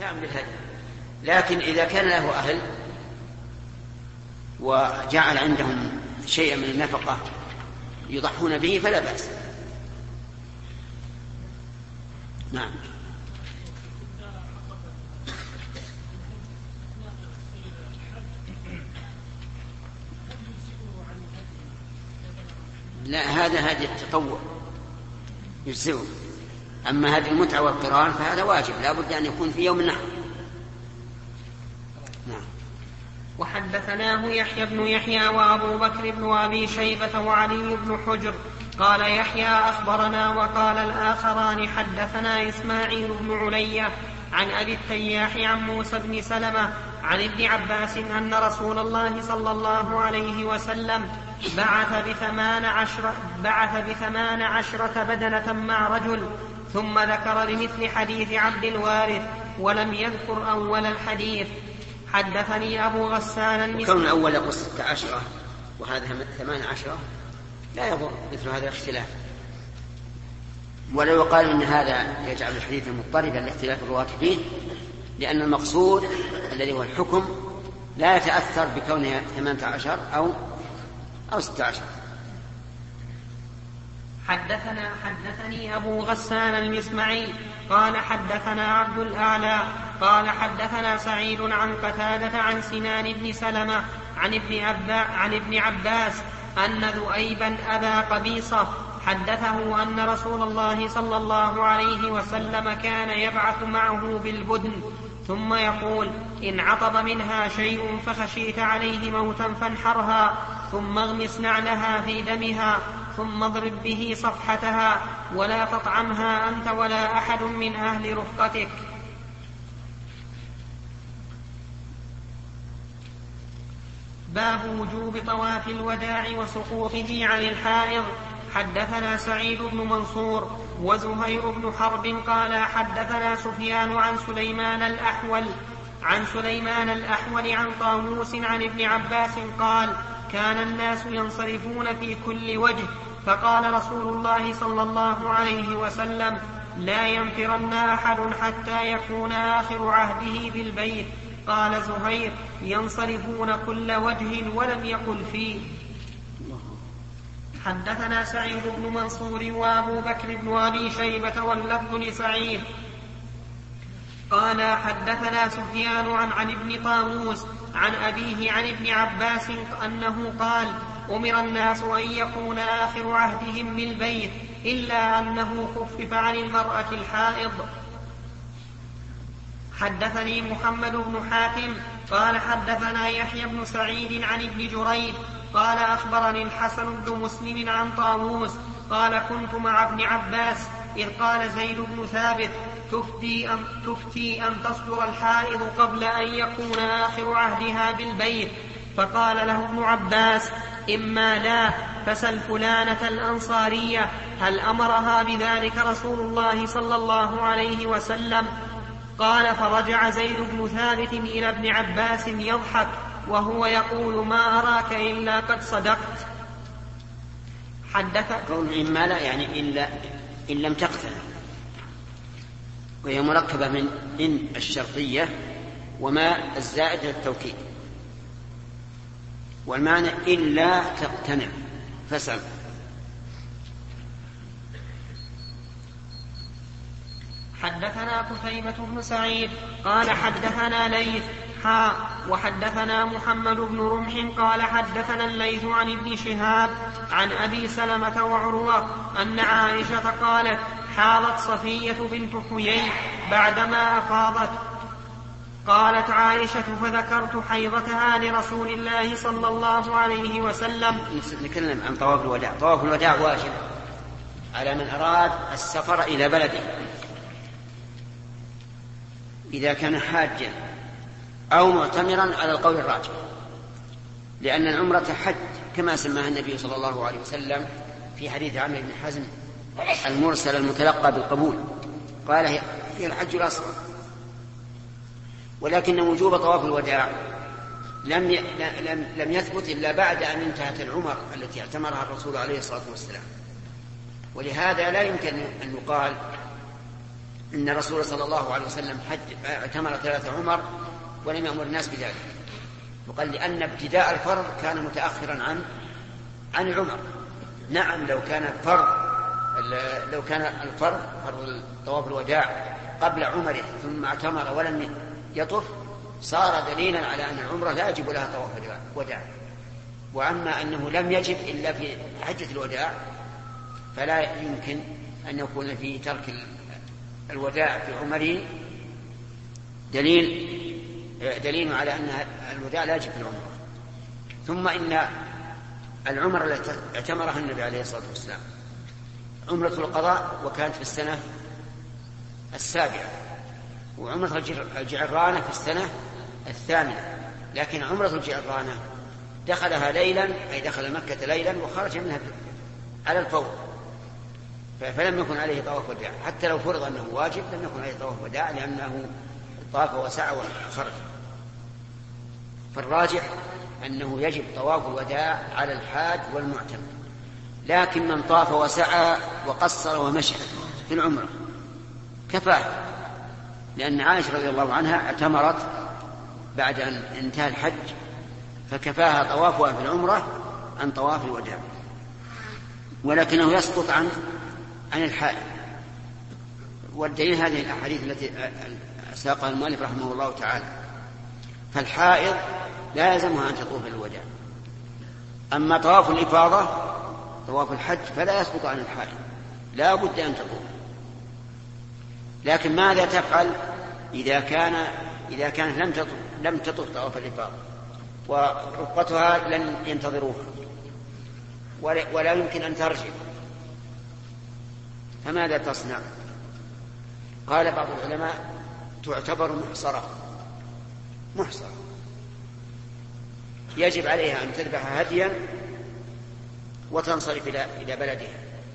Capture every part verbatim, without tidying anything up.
نعم بالهدي. لكن إذا كان له أهل وجعل عندهم شيئا من النفقة يضحون به فلا بأس. نعم. لا، هذا هدي التطوع يجزئه. أما هذه المتعة والقران فهذا واجب، لا بد أن يكون في يوم النحر. نعم. وحدثناه يحيى بن يحيى وأبو بكر بن أبي شيبة وعلي بن حجر قال يحيى أخبرنا، وقال الآخران حدثنا إسماعيل بن علية عن أبي التياح عن موسى بن سلمة عن ابن عباس أن رسول الله صلى الله عليه وسلم بعث بثمان عشرة, بعث بثمان عشرة بدنة مع رجل، ثم ذكر لمثل حديث عبد الوارث ولم يذكر أول الحديث. حدثني أبو غسان المسلم. كون الأول يقول ستة عشرة وهذا ثمان عشرة لا يضر مثل هذا الاختلاف. ولو يقال إن هذا يجعل الحديث مضطربا لاختلاف الرواة فيه، لأن المقصود الذي هو الحكم لا يتأثر بكونه ثمانية عشر أو أو ستة عشر. حدثنا حدثني أبو غسان المسمعي قال حدثنا عبد الأعلى قال حدثنا سعيد عن قتادة عن سنان بن سلمة عن ابن, أبا عن ابن عباس أن ذؤيبا أبا قبيصة حدثه أن رسول الله صلى الله عليه وسلم كان يبعث معه بالبدن، ثم يقول إن عطب منها شيء فخشيت عليه موتا فانحرها، ثم اغمس نعلها في دمها، ثم اضرب به صفحتها، ولا تطعمها أنت ولا أحد من أهل رفقتك. باب وجوب طواف الوداع وسقوطه عن الحائض. حدثنا سعيد بن منصور وزهير بن حرب قال حدثنا سفيان عن سليمان الأحول عن سليمان الأحول عن طاووس عن ابن عباس قال كان الناس ينصرفون في كل وجه، فقال رسول الله صلى الله عليه وسلم لا ينفرن أحد حتى يكون آخر عهده بالبيت. قال زهير ينصرفون كل وجه ولم يقل فيه. حدثنا سعيد بن منصور وأبو بكر بن أبي شيبة واللفظ لسعيد قال حدثنا سفيان عن, عن ابن طاووس عن أبيه عن ابن عباس أنه قال أمر الناس أن يكون آخر عهدهم بالبيت إلا أنه خفف عن المرأة الحائض. حدثني محمد بن حاتم قال حدثنا يحيى بن سعيد عن ابن جريج قال أخبرني الحسن بن مسلم عن طاووس قال كنت مع ابن عباس إذ قال زيد بن ثابت تفتي أن, تفتي أن تصدر الحائض قبل أن يكون آخر عهدها بالبيت، فقال له ابن عباس إما لا فسل فلانة الأنصارية هل أمرها بذلك رسول الله صلى الله عليه وسلم؟ قال فرجع زيد بن ثابت إلى ابن عباس يضحك وهو يقول ما أراك إلا قد صدقت. حدث قول إما لا يعني إلا إن لم تقتل، وهي مركبة من إن الشرطية وما الزائد للتوكيد، والمعنى إلا تقتنع فسل. حدثنا قتيبة بن سعيد قال حدثنا ليث حاء وحدثنا محمد بن رمح قال حدثنا الليث عن ابن شهاب عن أبي سلمة وعروة أن عائشة قالت حاضت صفية بنت حيي بعدما أفاضت. قالت عائشة فذكرت حيضتها لرسول الله صلى الله عليه وسلم. نتكلم عن طواف الوداع. طواف الوداع واجب على من أراد السفر إلى بلده إذا كان حاجا أو معتمرا على القول الراجح، لأن العمرة حج كما سماها النبي صلى الله عليه وسلم في حديث عمرو بن حزم المرسل المتلقى بالقبول، قال هي الحج الأصغر. ولكن وجوب طواف الوداع لم لم لم يثبت إلا بعد أن انتهت العمر التي اعتمرها الرسول عليه الصلاة والسلام، ولهذا لا يمكن أن يقال إن الرسول صلى الله عليه وسلم حج اعتمر ثلاثة عمر ولم يأمر الناس بذلك، وقال لأن ابتداء الفرض كان متأخرا عن عن عمر. نعم لو كان الفرض لو كان الفرض فرض طواف الوداع قبل عمره ثم اعتمر ولم يطف صار دليلا على أن العمرة لا يجب لها طواف الوداع. وأما أنه لم يجب إلا في حجة الوداع فلا يمكن أن يكون في ترك الوداع في عمره دليل دليل على أن الوداع لا يجب في العمرة. ثم إن العمرة التي اعتمرها النبي عليه الصلاة والسلام عمرة القضاء وكانت في السنة السابعة، وعمرة الجعرانة في السنة الثامنة، لكن عمرة الجعرانة دخلها ليلا أي دخل مكة ليلا وخرج منها على الفور، فلم يكن عليه طواف وداع، حتى لو فرض أنه واجب لم يكن عليه طواف وداع لأنه طاف وسعى وخرج. فالراجح أنه يجب طواف الوداع على الحاج والمعتمر، لكن من طاف وسعى وقصر ومشى في العمرة كفاه، لأن عائشة رضي الله عنها اعتمرت بعد أن انتهى الحج فكفاها طوافها في العمرة عن طواف الوداع، ولكنه يسقط عن عن الحائض. والدليل هذه الأحاديث التي ساقها المؤلف رحمه الله تعالى. فالحائض لا يلزمها أن تطوف الوداع، أما طواف الإفاضة طواف الحج فلا يسقط عن الحائض، لا بد أن تطوف. لكن ماذا تفعل إذا كان إذا كانت لم تطوف لم تطوف طواف الإفاضة ورفقتها لن ينتظروها ولا يمكن أن ترجع، فماذا تصنع؟ قال بعض العلماء تعتبر محصرة محصرة يجب عليها أن تذبح هديا وتنصرف إلى بلدها.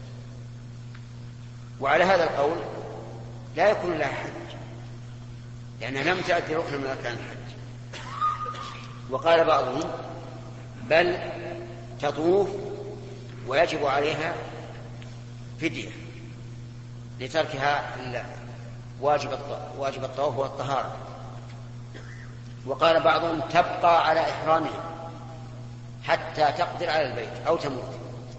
وعلى هذا القول لا يكون لها حج لأنها لم تأتي ركنا من أركان الحج. وقال بعضهم بل تطوف ويجب عليها فدية لتركها واجب الطواف والطهارة. وقال بعضهم تبقى على إحرامها حتى تقدر على البيت أو تموت،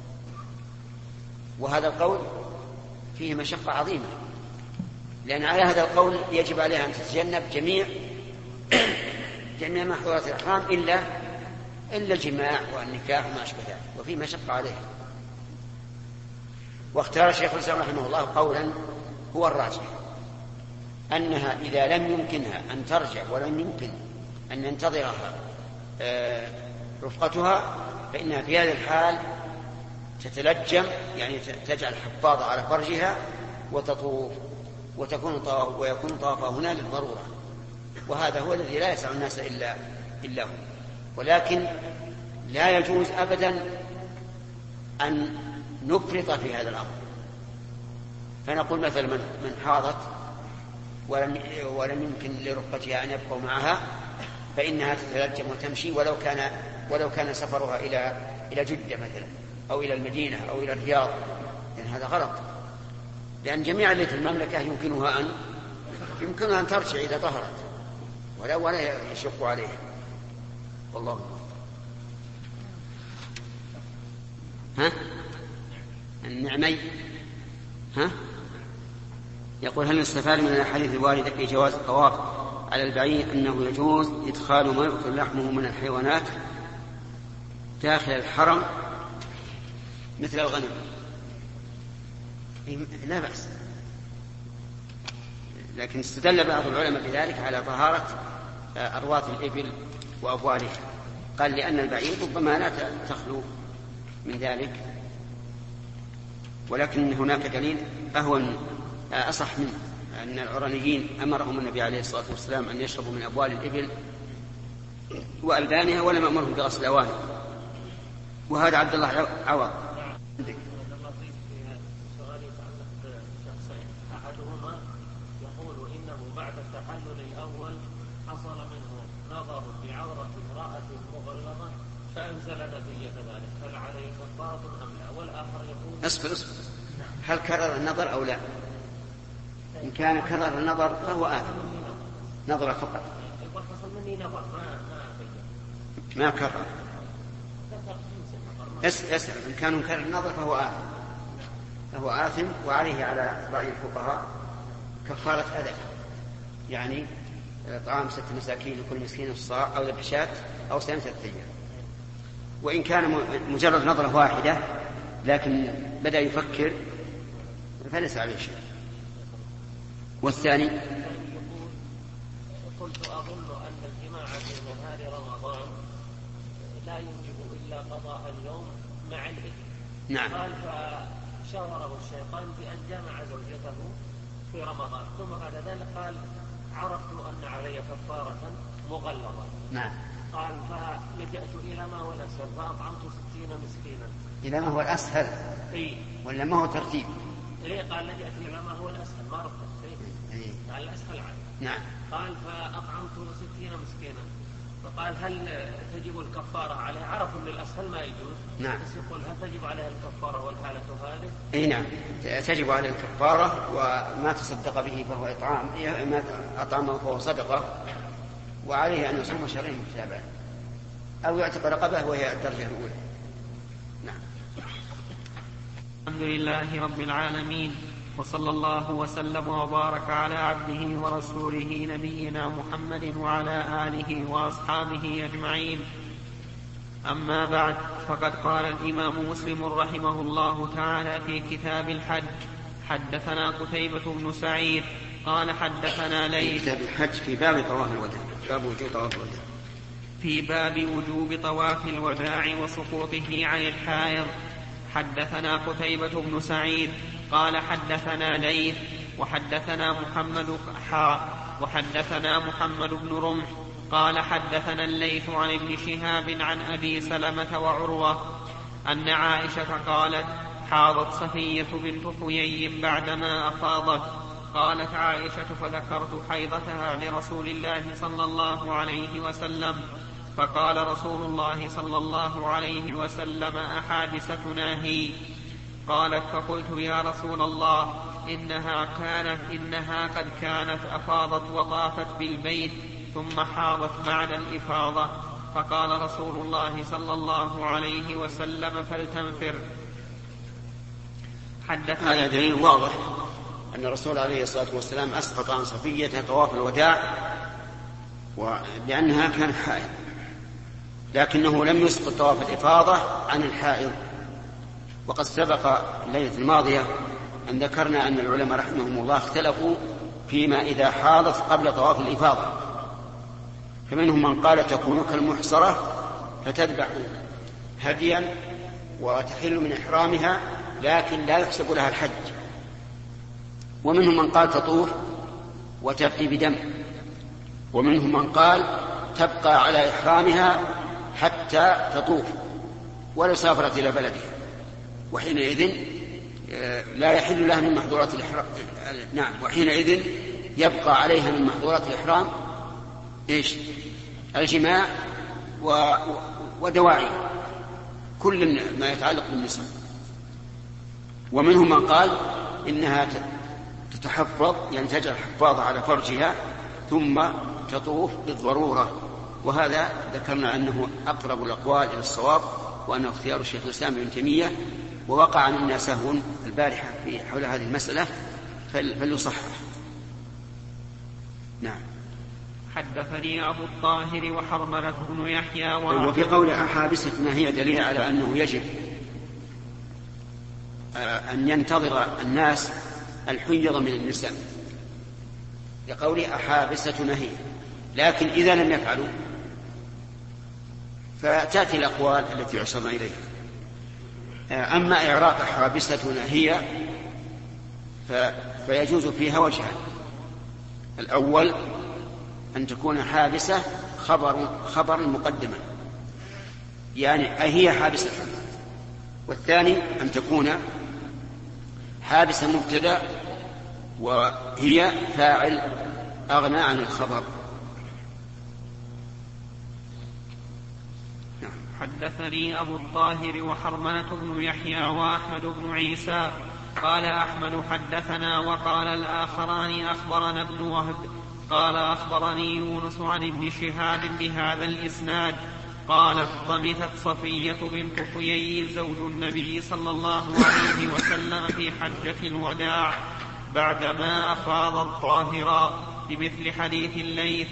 وهذا القول فيه مشقة عظيمة، لأن على هذا القول يجب عليها أن تتجنب جميع جميع محظورات الإحرام إلا إلا الجماع والنكاح وما أشبه ذلك، وفيه مشقة عليها. واختار الشيخ الإسلام رحمه الله قولا هو الراجح، أنها إذا لم يمكنها أن ترجع ولم يمكن أن ينتظرها رفقتها فإنها في هذا الحال تتلجم، يعني تجعل حفاظة على فرجها وتطوف وتكون طواف ويكون طوافها هنا للضرورة، وهذا هو الذي لا يسع الناس إلا إلا هو. ولكن لا يجوز أبدا أن نفرط في هذا الأمر، فنقول مثلا من, من حاضت ولم, ولم يمكن لرفقتها أن يبقوا معها فإنها تتلجم وتمشي ولو كان ولو كان سفرها إلى إلى جدة مثلا أو إلى المدينة أو إلى الرياض، لأن هذا غلط، لأن جميع اللي في المملكة يمكنها أن يمكنها أن ترجع إذا طهرت ولا ولا يشق عليها. والله ها النعمي ها يقول هل يستفاد من الحديث الوارد في جواز الطواف على البعير أنه يجوز إدخال ما يؤكل لحمه من الحيوانات داخل الحرم مثل الغنم؟ لا بأس، لكن استدل بعض العلماء بذلك على طهارة أرواث الإبل وأبوالها، قال لأن البعير ربما لا تخلو من ذلك، ولكن هناك دليل أهون أصح من أن العرانيين أمرهم النبي عليه الصلاة والسلام أن يشربوا من أبوال الإبل وألبانها ولم أمرهم بغسل أوانها، وهذا عبد الله عوض. أحدهما يقول إنه بعد التحلل الأول حصل منه نظر بعورة امرأة مغلظة فأنزل نتيجة ذلك، هل عليه كفارة أم لا؟ والآخر يقول اصبر اصبر هل كرر النظر أو لا؟ إن كان كرر النظر فهو آثم، نظر فقط ما كرر. اسأل إن كان كرر النظر فهو آثم، فهو آثم، وعليه على رأي الفقهاء كفارة أذى، يعني طعام ست مساكين لكل مسكين الصاع أو ذبح شاة أو صيام ثلاثة أيام. وإن كان مجرد نظرة واحدة لكن بدأ يفكر فليس عليه شيء. والثاني قلت أظن أن الجماع في نهار رمضان لا يوجب إلا قضاء اليوم مع الإثم. نعم. قال فشاوره الشيطان بأن جمع زوجته في رمضان، ثم بعد ذلك قال عرفت أن علي كفارة مغلظة. نعم. قال فلجأت إلى ما هو الأسهل فأطعمت ستين مسكينا. إلى ما هو الأسهل؟ إيه؟ ولا ما هو ترتيب؟ إيه؟ قال لجأت إلى ما هو الأسهل ما رفضت. إيه؟ قال الأسهل عنه. نعم. قال فأطعمت ستين مسكينا، فقال هل تجب الكفارة عليه؟ عرفوا أن الأسهل ما يجوز. نعم. بس يقول هل تجب عليه الكفارة والحالة هذه؟ اي نعم تجب عليه الكفارة، وما تصدق به فهو إطعام، ما أطعمه فهو صدقة، وعليه أن يصوم شهرين متتابعين أو يعتق رقبة وهي الدرجة الأولى. نعم. الحمد لله رب العالمين، وصلى الله وسلم وبارك على عبده ورسوله نبينا محمد وعلى آله وأصحابه أجمعين. أما بعد، فقد قال الإمام مسلم رحمه الله تعالى في كتاب الحج: حدثنا قتيبة بن سعيد قال حدثنا ليث. كتاب الحج في باب طواف الوداع، باب وجوب طواف الوداع. في باب وجوب طواف الوداع وسقوطه عن الحائض. حدثنا قتيبة بن سعيد قال حدثنا ليث وحدثنا محمد حاء وحدثنا محمد بن رمح قال حدثنا الليث عن ابن شهاب عن أبي سلمة وعروة أن عائشة قالت: حاضت صفية بنت حيي بعدما أفاضت. قالت عائشة: فذكرت حيضتها لرسول الله صلى الله عليه وسلم، فقال رسول الله صلى الله عليه وسلم: أحادثتنا هي؟ قالت: فقلت: يا رسول الله، إنها كانت إنها قد كانت أفاضت وطافت بالبيت ثم حاضت بعد الإفاضة. فقال رسول الله صلى الله عليه وسلم: فلتنفر. حدثنا. هذا دليل واضح أن الرسول عليه الصلاة والسلام أسقط عن صفية طواف الوداع لأنها كانت حائض، لكنه لم يسقط طواف الإفاضة عن الحائض. وقد سبق الليلة الماضية أن ذكرنا أن العلماء رحمهم الله اختلفوا فيما إذا حاضت قبل طواف الإفاضة، فمنهم من قال تكون كالمحصرة فتذبح هديا وتحل من إحرامها لكن لا يحسب لها الحج، ومنهم من قال تطوف وتفدي بدم، ومنهم من قال تبقى على إحرامها حتى تطوف ولو سافرت إلى بلدها، وحينئذ لا يحل لها من محظورات الإحرام. نعم، وحينئذ يبقى عليها من محظورات الإحرام إيش؟ الجماع و... ودواعي كل ما يتعلق بالنساء. ومنهم من قال إنها تتحفظ، يعني تجعل حفاظة على فرجها ثم تطوف بالضرورة، وهذا ذكرنا أنه أقرب الأقوال إلى الصواب، وأنه اختيار الشيخ الإسلام ابن تيمية، ووقع منا سهو البارحة في حول هذه المسألة فليصحح. نعم. حدثني أبو الطاهر وحرملة بن يحيى. وفي قول أحابستنا هي دليل على أنه يجب أن ينتظر الناس الحيض من النساء، لقول أحابستنا هي، لكن إذا لم يفعلوا فتأتي الأقوال التي عصرنا إليها. أما إعراق حابستنا هي فيجوز فيها وجهان: الأول أن تكون حابسة خبر خبر مقدما، يعني هي حابسة، والثاني أن تكون حابسة مبتدأ وهي فاعل أغنى عن الخبر. حدثني أبو الطاهر وحرملة بن يحيى وأحمد بن عيسى قال أحمد حدثنا وقال الآخران أخبرنا ابن وهب قال أخبرني يونس عن ابن شهاب بهذا الإسناد قالت طمثت صفية بنت حيي زوج النبي صلى الله عليه وسلم في حجة الوداع بعدما أفاضت طاهرا بمثل حديث الليث.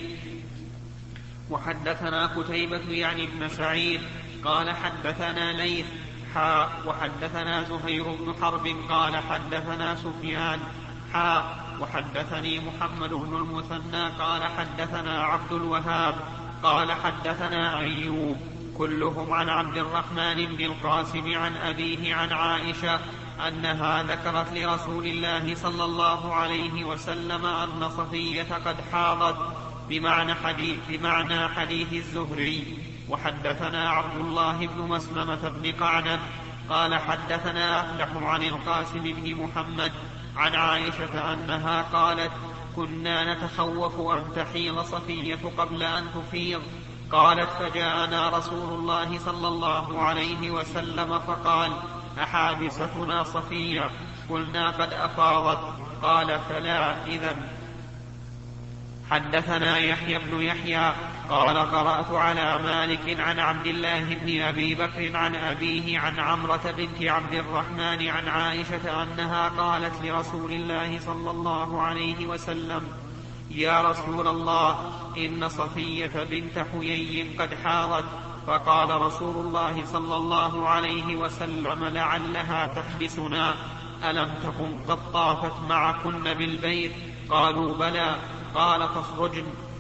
وحدثنا قتيبة يعني ابن سعيد قال حدثنا ليث حاء وحدثنا زهير بن حرب قال حدثنا سفيان حاء وحدثني محمد بن المثنى قال حدثنا عبد الوهاب قال حدثنا أيوب كلهم عن عبد الرحمن بن القاسم عن أبيه عن عائشة أنها ذكرت لرسول الله صلى الله عليه وسلم أن صفية قد حاضت بمعنى حديث, بمعنى حديث الزهري. وحدثنا عبد الله بن مسلمة بن قعنب قال حدثنا أفلح عن القاسم بن محمد عن عائشة أنها قالت كنا نتخوف أن تحيض صفية قبل أن تفيض. قالت فجاءنا رسول الله صلى الله عليه وسلم فقال أحابستنا صفية؟ قلنا قد أفاضت. قال فلا إذن. حدثنا يحيى بن يحيى قال قرأت على مالك عن عبد الله بن أبي بكر عن أبيه عن عمرة بنت عبد الرحمن عن عائشة أنها قالت لرسول الله صلى الله عليه وسلم يا رسول الله إن صفية بنت حيي قد حاضت. فقال رسول الله صلى الله عليه وسلم لعلها تحبسنا، ألم تكن قد طافت معكن بالبيت؟ قالوا بلى. قال فاخرجن.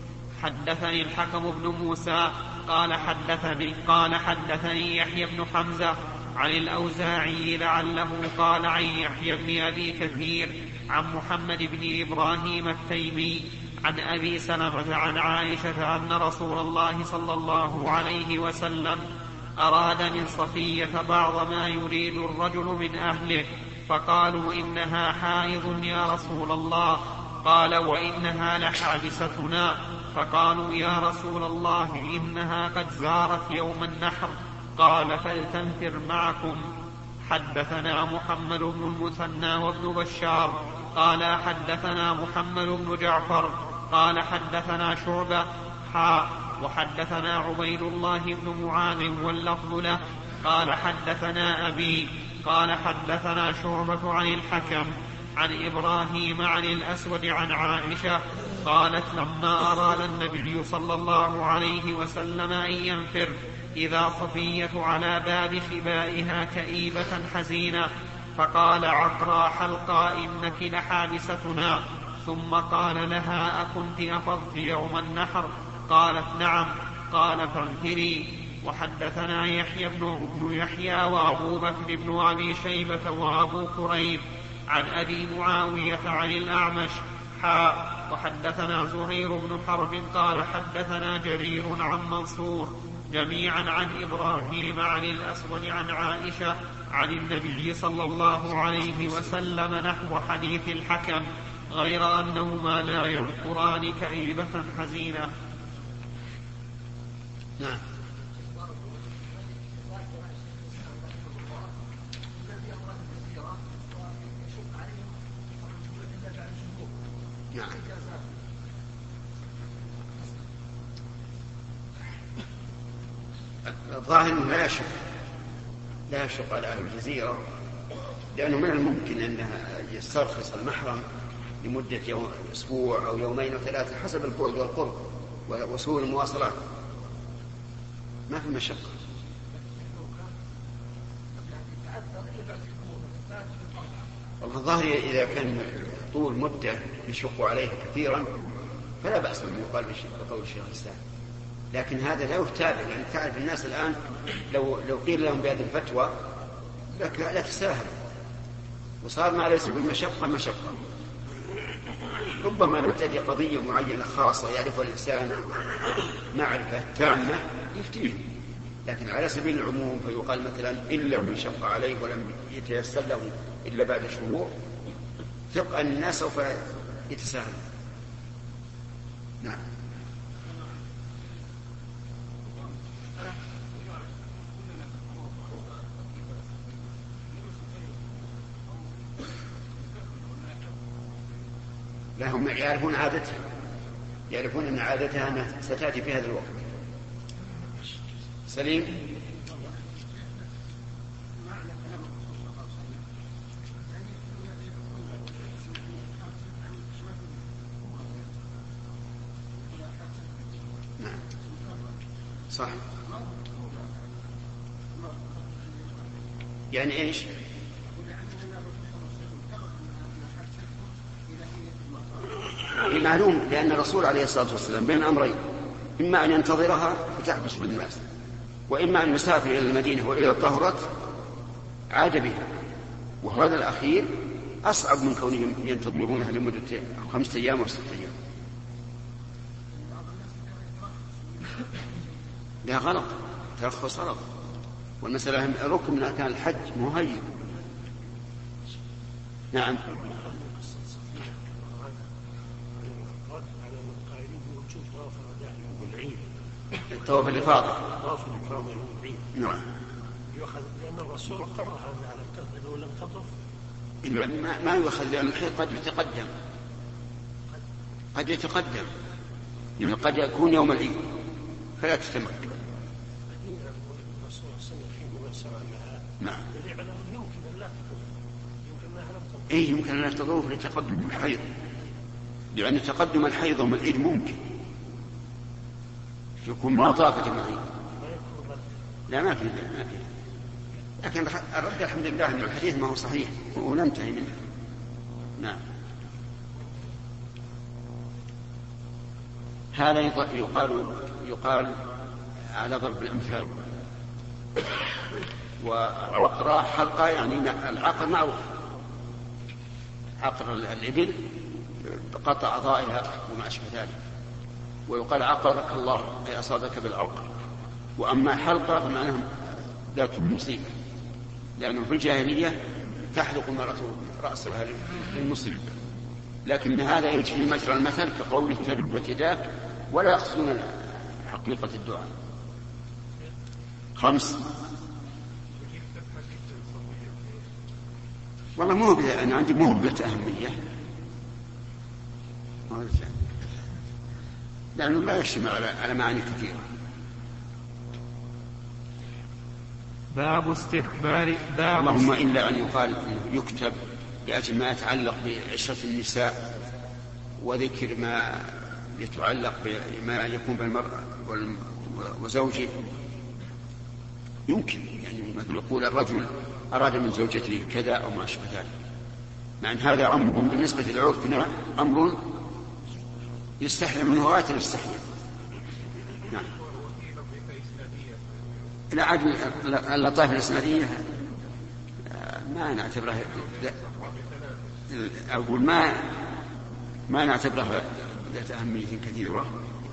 حدثني الحكم بن موسى قال حدثني, قال حدثني يحيى بن حمزة عن الأوزاعي لعله قال عن يحيى بن أبي كثير عن محمد بن إبراهيم التيمي عن أبي سلمة عن عائشة أن رسول الله صلى الله عليه وسلم أراد من صفية بعض ما يريد الرجل من أهله فقالوا إنها حائض يا رسول الله. قال وإنها لحابستنا. فقالوا يا رسول الله إنها قد زارت يوم النحر. قال فلتنفر معكم. حدثنا محمد بن المثنى وابن بشار قال حدثنا محمد بن جعفر قال حدثنا شعبة حاء وحدثنا عبيد الله بن معاذ واللفظ له قال حدثنا أبي قال حدثنا شعبة عن الحكم عن إبراهيم عن الأسود عن عائشة قالت لما أراد النبي صلى الله عليه وسلم أن ينفر إذا صفية على باب خبائها كئيبة حزينة فقال عقرى حلقا إنك لحابستنا. ثم قال لها أكنت أفضت يوم النحر؟ قالت نعم. قال فانفري. وحدثنا يحيى بن يحيى وأبو بكر بن أبي شيبة وأبو كريب عن أبي معاوية عن الأعمش حاء وحدثنا زهير بن حرب قال حدثنا جرير عن منصور جميعا عن إبراهيم عن الأسود عن عائشة عن النبي صلى الله عليه وسلم نحو حديث الحكم غير أنهما لا يذكران كئيبة حزينة. نعم. نعم. الظاهر لا يشق لا يشق على أهل الجزيرة لأنه من الممكن أنها يسترخص المحرم لمدة يوم أسبوع أو يومين أو ثلاثة حسب البعد والقرب وسهول المواصلات، ما في مشقة. الظاهر إذا كان طول مدة يشق عليه كثيرا فلا بأس أن يقال بقول الشيخ الإسلام، لكن هذا لا يفتعل، لأن يعني تعرف الناس الآن لو لو قيل لهم بهذه الفتوى لك لا تستاهل، وصار ما ليس بالمشقة مشقة. ربما نبتدي قضية معينة خاصة يعرفها الإنسان معرفة تامة يفتيه، لكن على سبيل العموم فيقال مثلا إن لم يشق عليه ولم يتيسر له إلا بعد شهور ثق أن الناس سوف يتساهل. نعم. لا، هم يعرفون عادتها، يعرفون أن عادتها أنها ستأتي في هذا الوقت. سليم. نعم صح. يعني ايش؟ معلوم، لأن الرسول عليه الصلاة والسلام بين أمرين: إما أن ينتظرها فتحبس بالناس، وإما أن يسافر إلى المدينة وإذا طهرت عاد بها. وهذا الأخير أصعب من كونهم ينتظرونها لمدة خمسة أيام أو ستة أيام. لا، غلط، ترخص غلط، والمسألة ركن من أركان الحج مهيئ. نعم. الطواف الإفاضة. نعم. لأن الرسول اقترح أنها لم تطف ولم تطف. ما يؤخذ، لأن الحيض قد يتقدم، قد يتقدم، يعني قد يكون يوم العيد فلا تتمكن. نعم. إيه، يمكن أن لا تطوف لتقدم الحيض، لأن تقدم الحيض يوم العيد ممكن يكون ما طافت معي. لا، ما في ما في لكن الرد الحمد لله أن الحديث ما هو صحيح وننتهي منه. نعم. هذا يقال يقال على ضرب الأمثال. وراح حلقة يعني العقر معروف، عقر الإبل قطع أعضائها وما أشبه ذلك، ويقال عقرك الله أي أصابك بالعقر. وأما حلقة فمعناها ذات مصيبة، لأنه في الجاهلية تحلق المرأة رأسها للمصيبة، لكن هذا يجري مجرى المثل كقوله تبت يداك، ولا يقصدون حقيقة الدعاء. خمس. والله مو بذا، أنا عندي مو بذات أهمية، لأنه لا يشتمل على معاني كثيرة. باب استخبار باب اللهم إلا أن يقال يكتب لأجل ما يتعلق بعشرة النساء وذكر ما يتعلق بما يكون بالمرأة وزوجه، يمكن يعني مثل يقول الرجل أراد من زوجته كذا أو ما أشبه ذلك، مع أن هذا أمر بالنسبة للعرف أمر يستحيل منه غاية الاستحياء. نعم. لا، عاد اللطائف الإسنادية ما نعتبرها، أقول ما ما نعتبرها ذات أهمية كثيرة.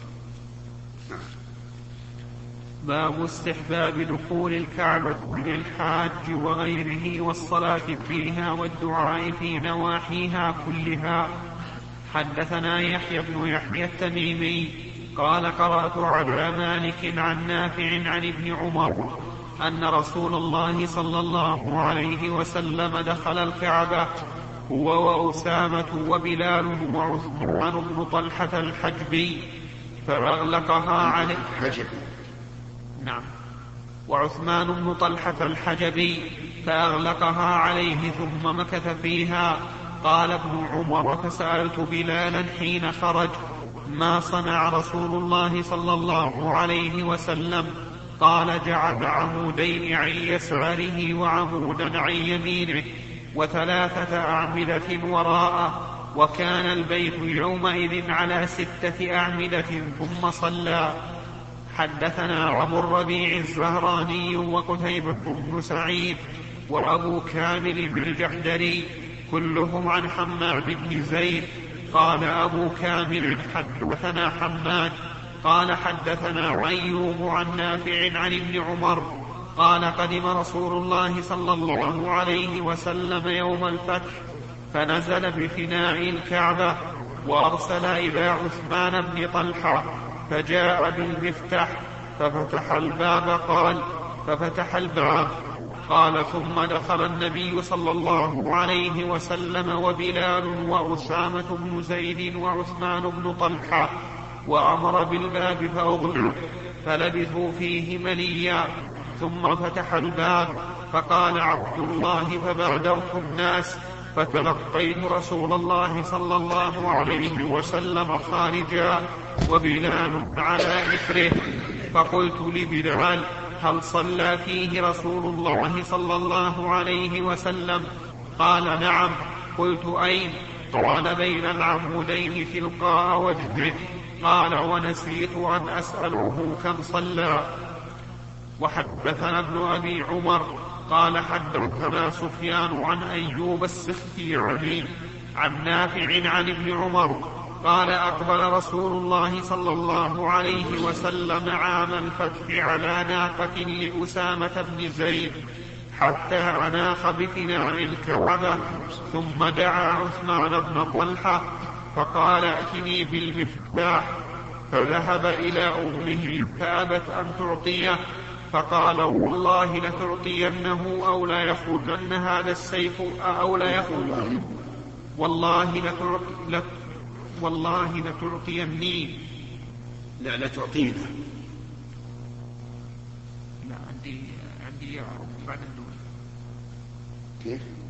باب استحباب دخول الكعبة للحاج وغيره والصلاة فيها والدعاء في نواحيها كلها. حدثنا يحيى بن يحيى التميمي قال قرأت على مالك عن نافع عن ابن عمر أن رسول الله صلى الله عليه وسلم دخل الكعبة هو وأسامة وبلال وعثمان بن طلحة الحجبي فأغلقها عليه. نعم. وعثمان بن طلحة الحجبي فأغلقها عليه ثم مكث فيها. قال ابن عمر فسألت بلالا حين خرج ما صنع رسول الله صلى الله عليه وسلم؟ قال جعل عمودين عن يساره وعمودا عن يمينه وثلاثة أعمدة وراءه، وكان البيت يومئذ على ستة أعمدة ثم صلى. حدثنا أبو الربيع الزهراني وقتيبة بن سعيد وأبو كامل بن الجحدري كلهم عن حماد بن زيد. قال أبو كامل حدثنا حماد قال حدثنا أيوب عن نافع عن ابن عمر قال قدم رسول الله صلى الله عليه وسلم يوم الفتح فنزل بفناء الكعبة وأرسل إلى عثمان بن طلحة فجاء بالمفتاح ففتح الباب. قال ففتح الباب قال ثم دخل النبي صلى الله عليه وسلم وبلال وأسامة بن زيد وعثمان بن طلحة وأمر بالباب فأغلق فلبثوا فيه مليا ثم فتح الباب فقال عبد الله فبادرت الناس فتلقيت رسول الله صلى الله عليه وسلم خارجا وبلال على إثره فقلت لبلال هل صلى فيه رسول الله صلى الله عليه وسلم؟ قال نعم. قلت أين؟ قال بين العمودين تلقاء وجهه. قال ونسيت أن أسأله كم صلى. وحدثنا ابن أبي عمر قال حدثنا سفيان عن أيوب السختياني عن نافع عن ابن عمر قال أقبل رسول الله صلى الله عليه وسلم عام الفتح على ناقة لأسامة بن زيد حتى أناخ بفناء الكعبة ثم دعا عثمان بن طلحة فقال ائتني بالمفتاح فذهب إلى أمه فأبت أن تعطيه فقال والله لتعطينه أو لا يخرجن هذا السيف أو لا يخرج والله لتعطي والله لتعطيني لا لا تعطينا لا عندي عندي بعد النور كيف